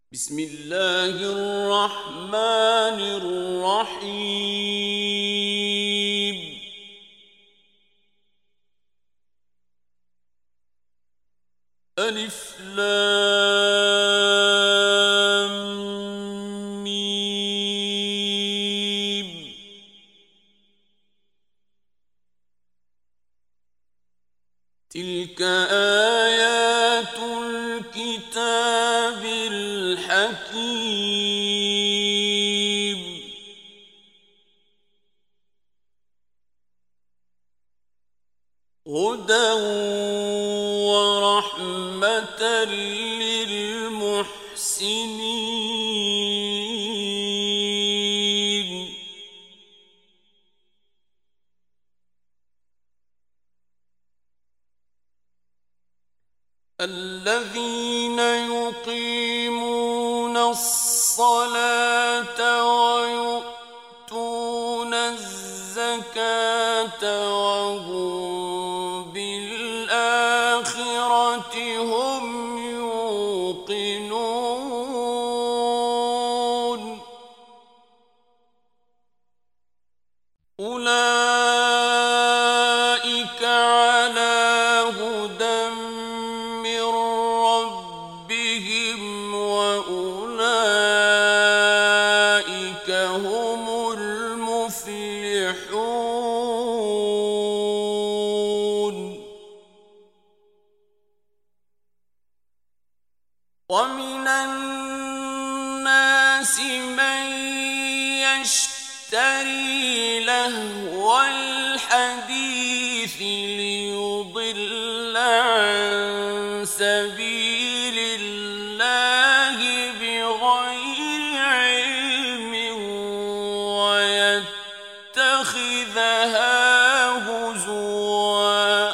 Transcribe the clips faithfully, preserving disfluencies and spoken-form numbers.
بسم الله الرحمن الرحيم. ألف لام ميم. تلك آيات الكتاب الحكيم. هدى ورحمة للمحسنين. الذين يقيمون الصلاة ويؤتون الزكاة وهم بالآخرة هم يوقنون. أولئك على هدى من ربهم وأولئك هم المفلحون. ومن الناس من يشتري لهو الحديث ليضل عن سبيل الله بغير علم ويتخذها هزوا.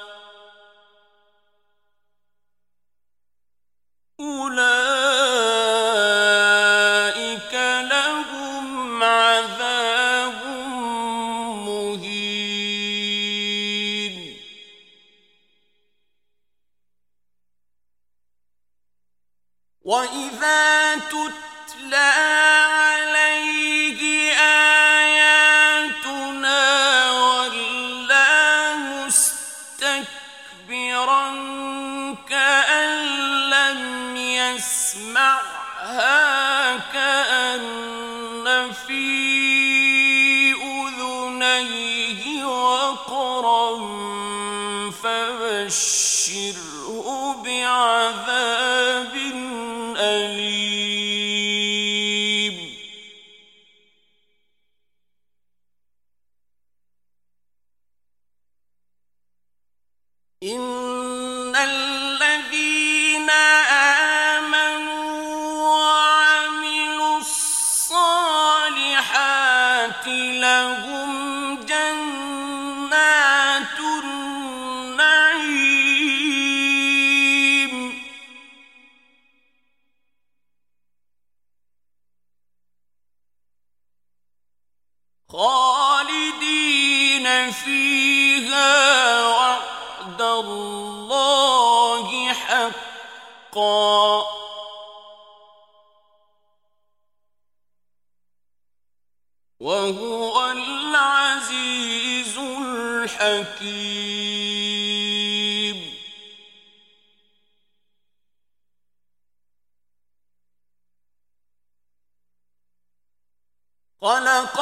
أولئك لهم عذاب مهين. وإذا تتلى عليه آياتنا ولى مستكبرا كأن لم يسمعها كأن في أذنيه وقرا فبشره بعذاب أليم. إن الذين آمنوا وعملوا الصالحات لهم جنات النعيم خالدين فيها وعد الله حقا وهو العزيز الحكيم. خلق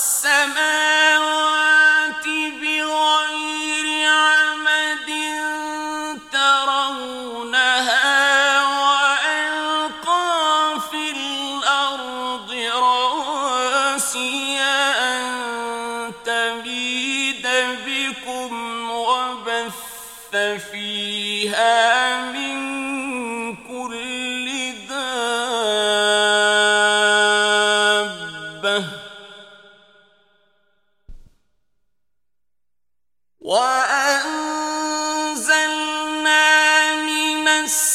السماوات بغير عمد ترونها وألقى في الأرض رواسي أن تميد بكم وبث فيها من كل دابة وأنزلنا من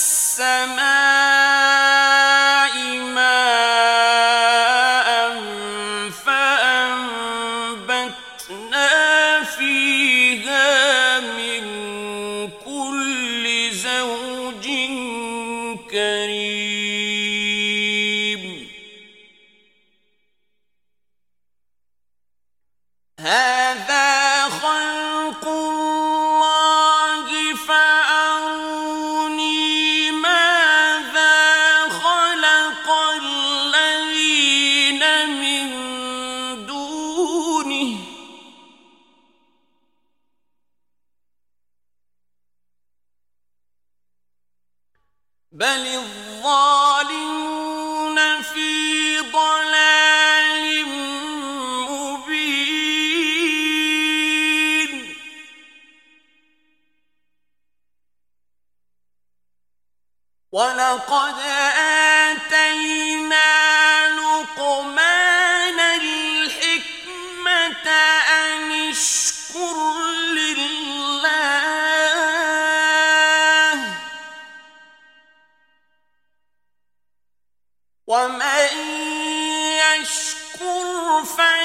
السماء ماء فأنبتنا فيها من كل زوج كريم. الظالمون في ضلال مبين ولقد آتينا لقمان الحكمة أن اشكر لله ومن يشكر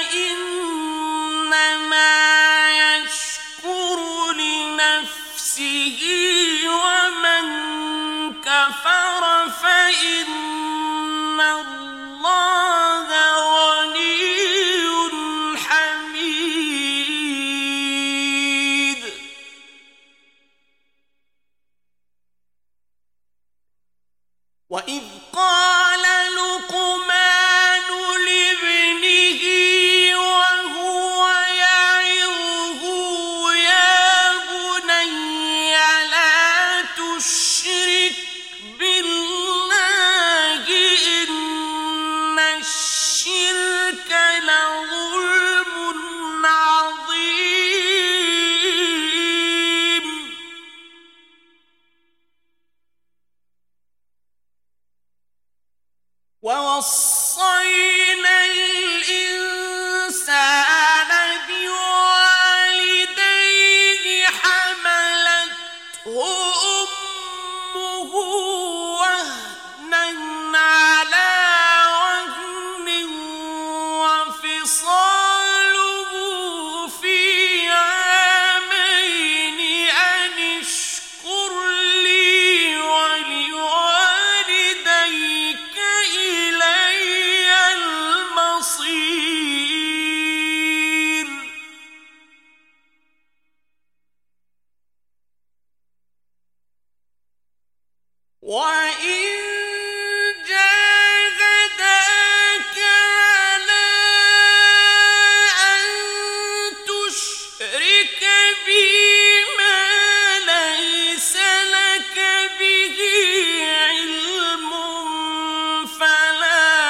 فإنما يشكر لنفسه ومن كفر فإن الله غني حميد وإذ قال لقمان لابنه وهو يعظه يا بني لا تشرك بالله إن الشرك لظلم عظيم ووصينا الإنسان بوالديه حملته أمه وهنا على وهن وفصاله في عامين أن اشكر لي ولوالديك إلي المصير وإن جاهداك على أن تشرك بي ما ليس لك به علم فلا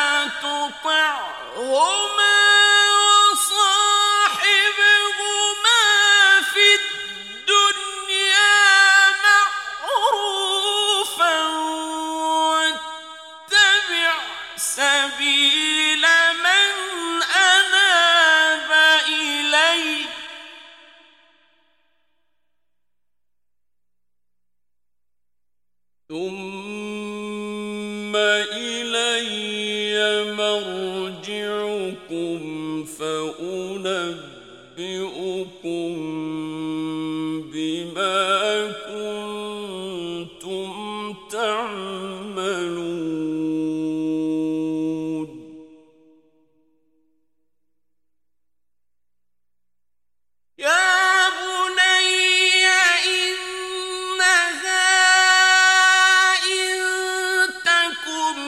تطعهما وصاحبهما في الدنيا معروفا واتبع سبيل من أناب إلي ثم إلي مرجعكم فأنبئكم بما كنتم تعملون يا بني إنها إن تك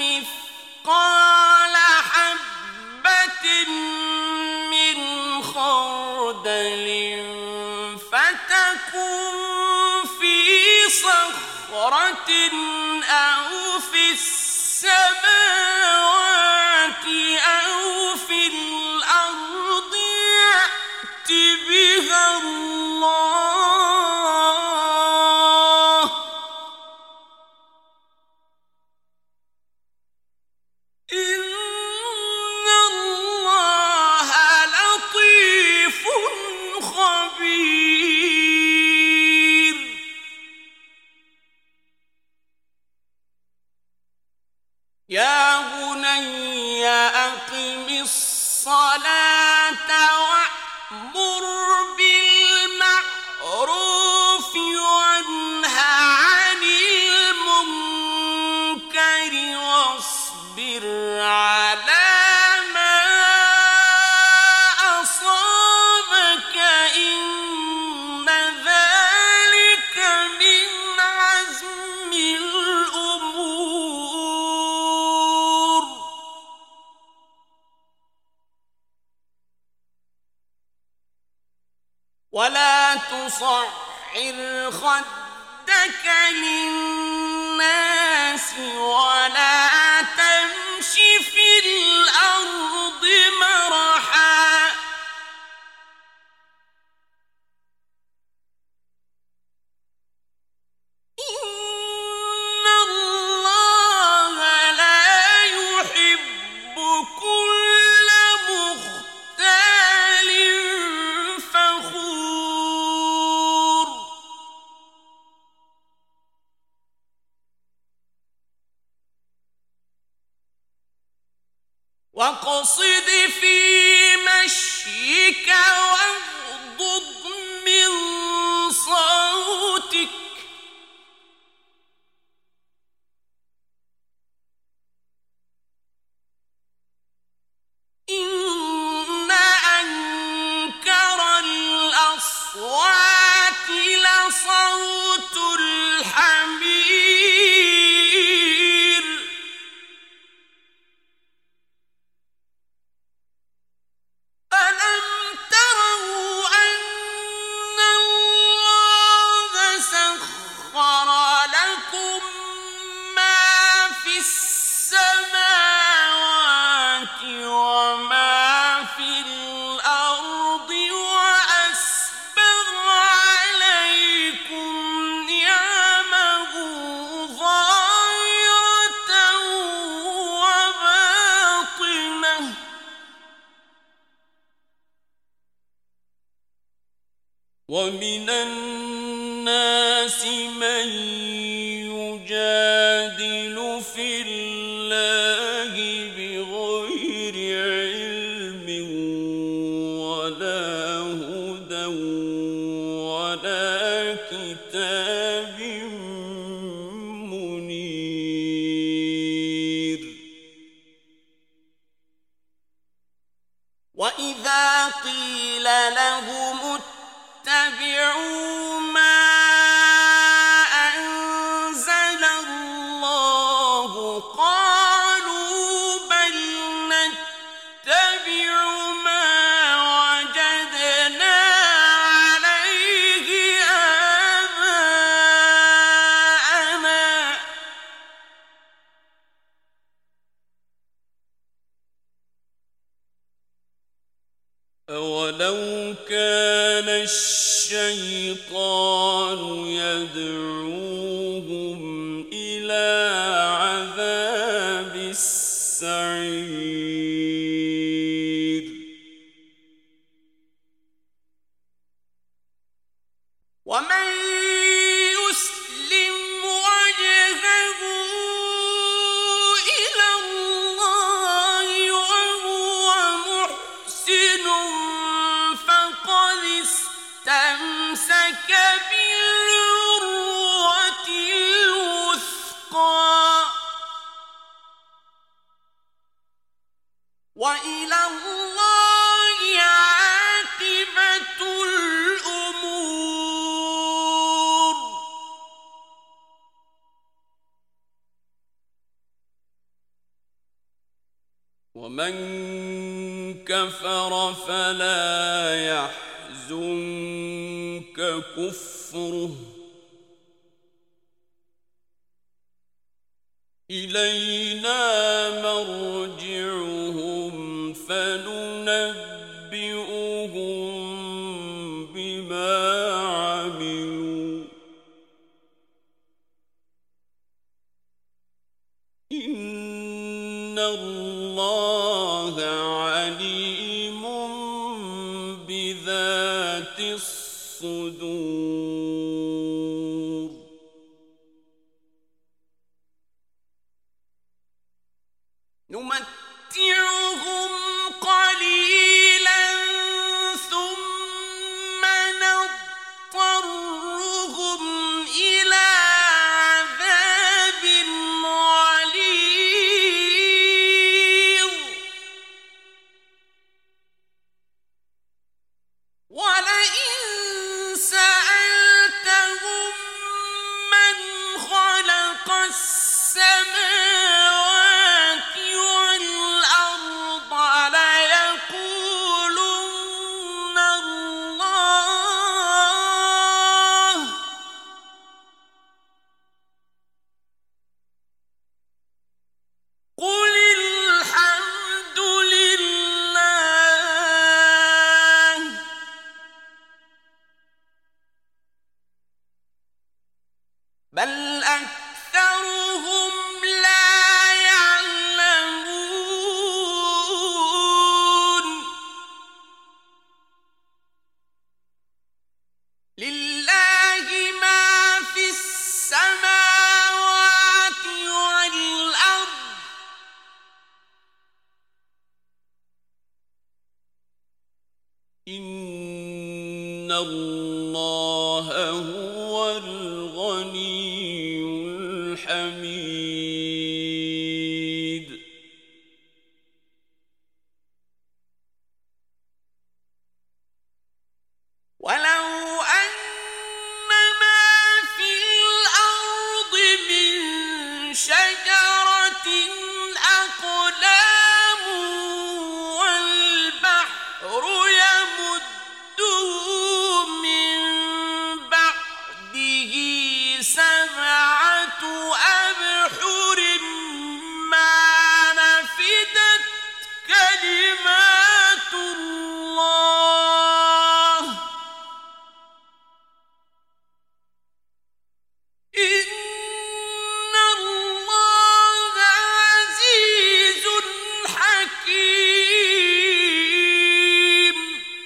مثقال حبة من خردل فتكن في صخرة أو في السماوات أو في الأرض يأت بها الله إن الله لطيف خبير يا بني أقم الصلاة وأمر بالمعروف وانه عن المنكر واصبر على ما أصابك إن ذلك من عزم الأمور ولا تصعر خدك للناس ولا تمش في الأرض مرحا إن الله لا يحب كل مختال فخور واقصد في مشيك واغضض من صوتك إن أنكر الأصوات لصوت الحمير ألم تروا أن الله سخر لكم ما في السماوات وما في الأرض وأسبغ عليكم نعمه ظاهرة وباطنة ومن الناس من يجادل في الله بغير علم ولا هدى ولا كتاب منير وإذا قيل لهم اتبعوا ما أنزل الله قالوا بل نتبع ما وجدنا عليه آباءنا أولو كان الشيطان يدعوهم إلى عذاب السعير ومن يسلم وجهه إلى الله وهو محسن فقد استمسك بالعروة الوثقى وإلى الله عاقبة الأمور ومن كفر فلا يحزنك كفره إلينا مرجعهم فننبئهم بما عملوا إن الله عليم بذات الصدور نمتعهم قليلا ثم نضطرهم إلى عذاب غليظ ولئن سألتهم من خلق السماوات والأرض إن الله هو الغني الحميد ولو أن ما في الأرض من شجرة أقلام والبحر يمده من بعده سبعة أبحر ما نفدت كلمات الله إن الله عزيز حكيم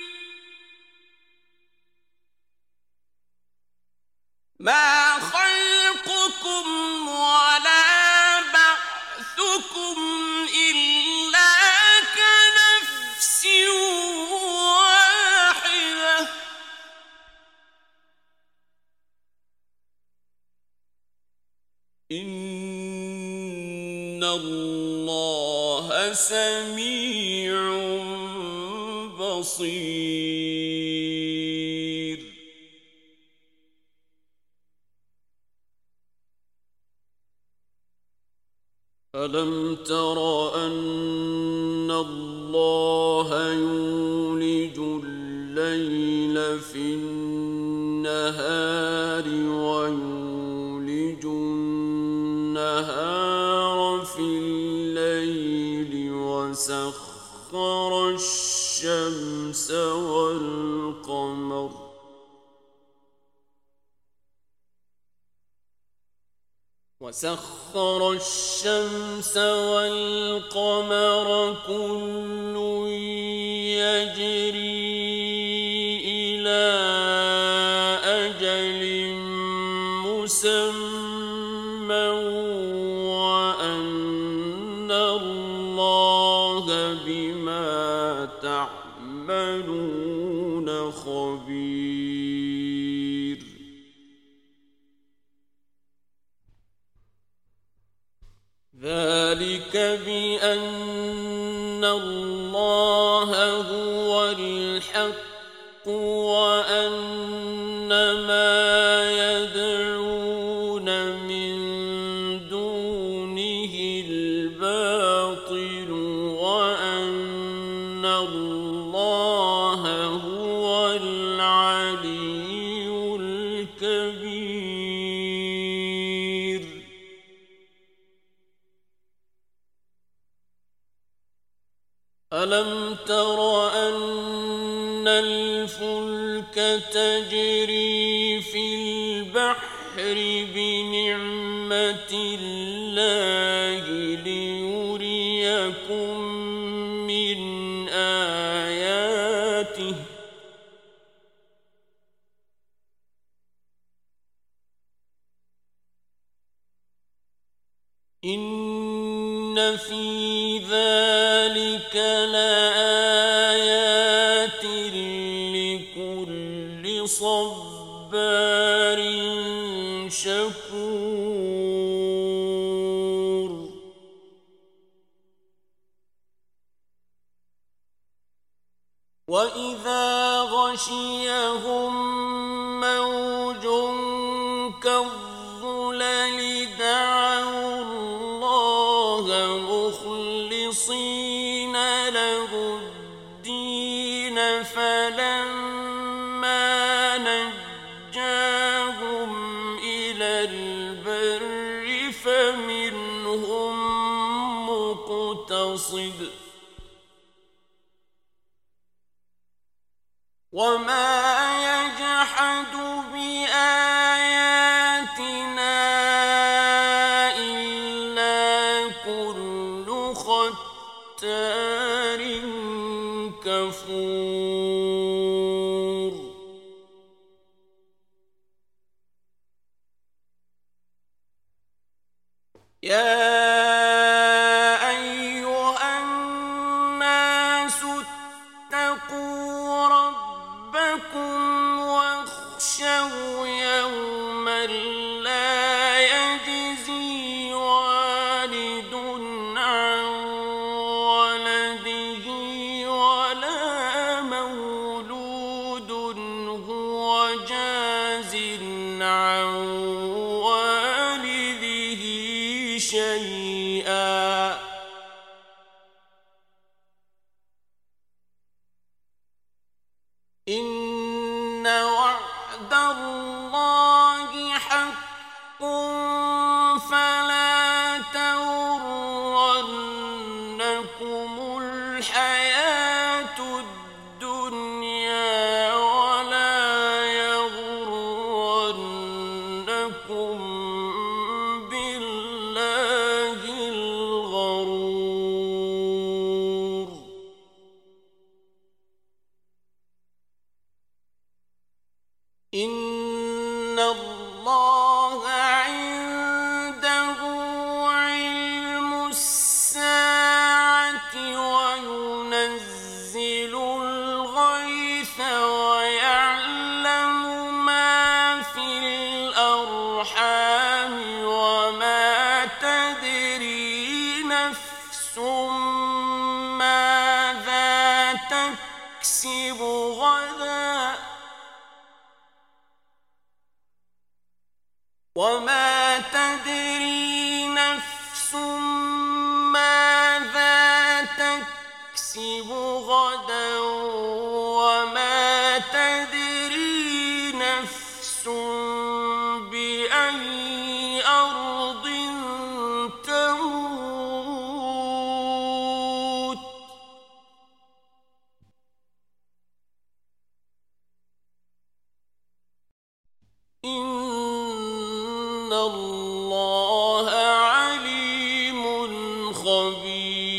ما خلقكم ولا بعثكم إلا كنفس واحدة إن الله سميع بصير ألم تر أن الله يولج الليل في النهار ويولج النهار في الليل وسخر الشمس والقمر وسخر الشمس والقمر كل يجري إلى أجل مسمى وأن الله بما تعملون خبير ذلك بأن الله هو الحق وأن ما يدعون من دونه الباطل وأن الله هو العلي الكبير ألم تر أن الفلك تجري في البحر بنعمة الله ليريكم من آياته إن في ذلك لآيات لكل صبار شكور وإذا غشيهم موج كالظلل دعوا الله مخلصين له الدين فلما نجاهم إلى البر فمنهم مقتصد وما يجحد بآياتنا إلا كل ختار كفور يا أيها الناس اتقوا ربكم شيئا إن وعد الله حق فلا تغرنكم الحياة الدنيا ولا يغرنكم بالله الغرور إن الله عنده علم الساعة وينزل الغيث ويعلم ما في الأرحام وما تدري نفس ماذا تكسب غدا وما تدري نفس ماذا تكسب غدا وما تدري نفس بأي أرض تموت إن الله عليم خبير